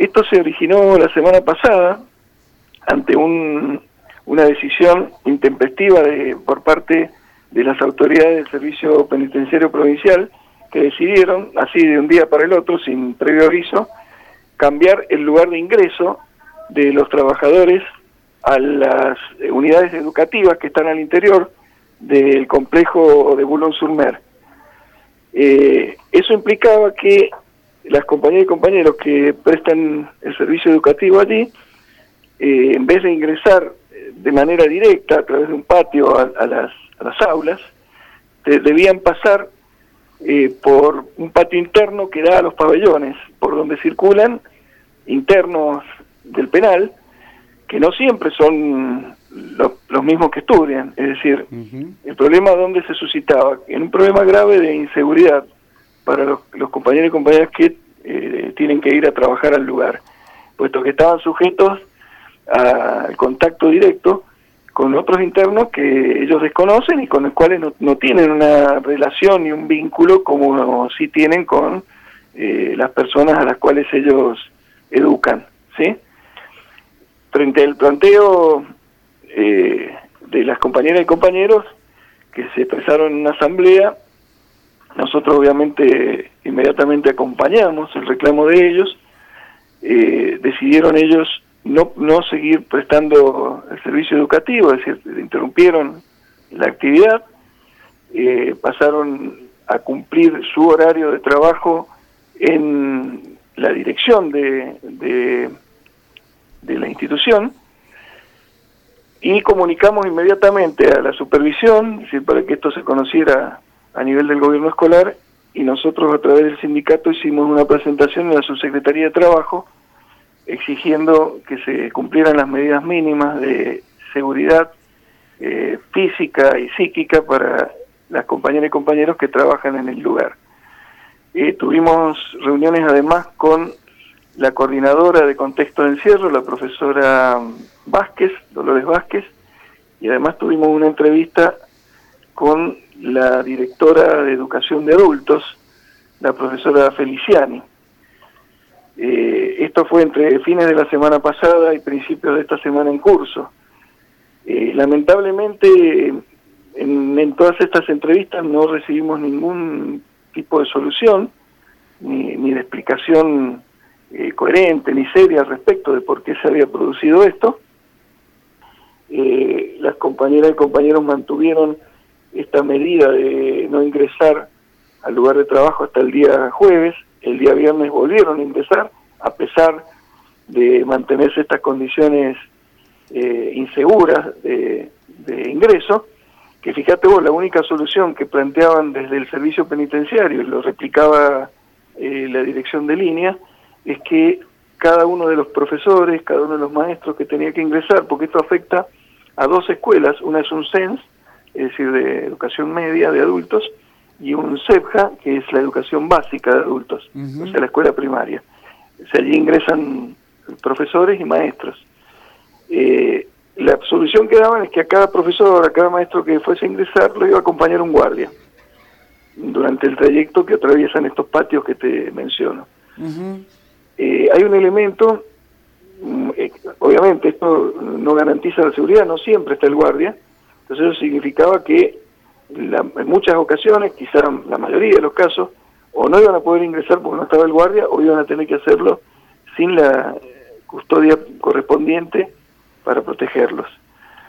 Esto se originó la semana pasada ante una decisión intempestiva por parte de las autoridades del Servicio Penitenciario Provincial, que decidieron, así de un día para el otro, sin previo aviso, cambiar el lugar de ingreso de los trabajadores a las unidades educativas que están al interior del complejo de Boulogne-sur-Mer. Eso implicaba que las compañeras y compañeros que prestan el servicio educativo allí, en vez de ingresar de manera directa a través de un patio a las aulas, debían pasar por un patio interno que da a los pabellones, por donde circulan internos del penal, que no siempre son los mismos que estudian. Es decir, el problema donde se suscitaba, en un problema grave de inseguridad para los compañeros y compañeras que tienen que ir a trabajar al lugar, puesto que estaban sujetos al contacto directo con otros internos que ellos desconocen y con los cuales no tienen una relación ni un vínculo como sí tienen con las personas a las cuales ellos educan, ¿sí? Frente al planteo de las compañeras y compañeros que se expresaron en una asamblea, nosotros obviamente inmediatamente acompañamos el reclamo de ellos. Decidieron ellos no seguir prestando el servicio educativo, es decir, interrumpieron la actividad, pasaron a cumplir su horario de trabajo en la dirección de la institución, y comunicamos inmediatamente a la supervisión, es decir, para que esto se conociera a nivel del gobierno escolar, y nosotros a través del sindicato hicimos una presentación en la subsecretaría de Trabajo exigiendo que se cumplieran las medidas mínimas de seguridad física y psíquica para las compañeras y compañeros que trabajan en el lugar. Tuvimos reuniones además con la coordinadora de contexto de encierro, la profesora Dolores Vázquez, y además tuvimos una entrevista con la directora de educación de adultos, la profesora Feliciani. Esto fue entre fines de la semana pasada y principios de esta semana en curso. Lamentablemente, en todas estas entrevistas no recibimos ningún tipo de solución, ni de explicación coherente ni seria al respecto de por qué se había producido esto. Las compañeras y compañeros mantuvieron esta medida de no ingresar al lugar de trabajo hasta el día jueves. El día viernes volvieron a ingresar, a pesar de mantenerse estas condiciones inseguras de ingreso, que fíjate vos, la única solución que planteaban desde el servicio penitenciario, y lo replicaba la dirección de línea, es que cada uno de los profesores, cada uno de los maestros que tenía que ingresar, porque esto afecta a dos escuelas, una es un CENS, es decir, de educación media de adultos, y un CEPJA, que es la educación básica de adultos, o sea, la escuela primaria. O sea, allí ingresan profesores y maestros. La solución que daban es que a cada profesor, a cada maestro que fuese a ingresar, lo iba a acompañar un guardia durante el trayecto que atraviesan estos patios que te menciono. Hay un elemento, obviamente esto no garantiza la seguridad, no siempre está el guardia, entonces eso significaba que en muchas ocasiones, quizá la mayoría de los casos, o no iban a poder ingresar porque no estaba el guardia, o iban a tener que hacerlo sin la custodia correspondiente para protegerlos.